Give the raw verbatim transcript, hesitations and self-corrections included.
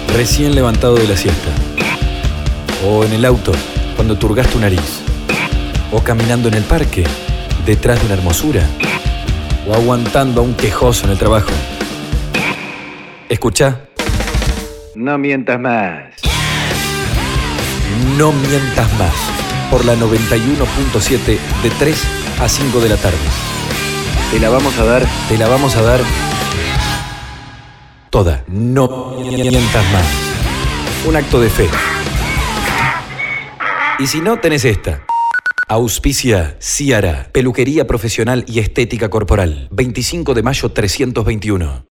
recién levantado de la siesta. O en el auto, cuando te hurgas tu nariz. O caminando en el parque, detrás de una hermosura. O aguantando a un quejoso en el trabajo. Escucha. No mientas más. No mientas más. Por la noventa y uno punto siete de tres a cinco de la tarde. Te la vamos a dar. Te la vamos a dar toda. No mientas más. Un acto de fe. Y si no, tenés esta. Auspicia Ciara, peluquería profesional y estética corporal. veinticinco de mayo trescientos veintiuno.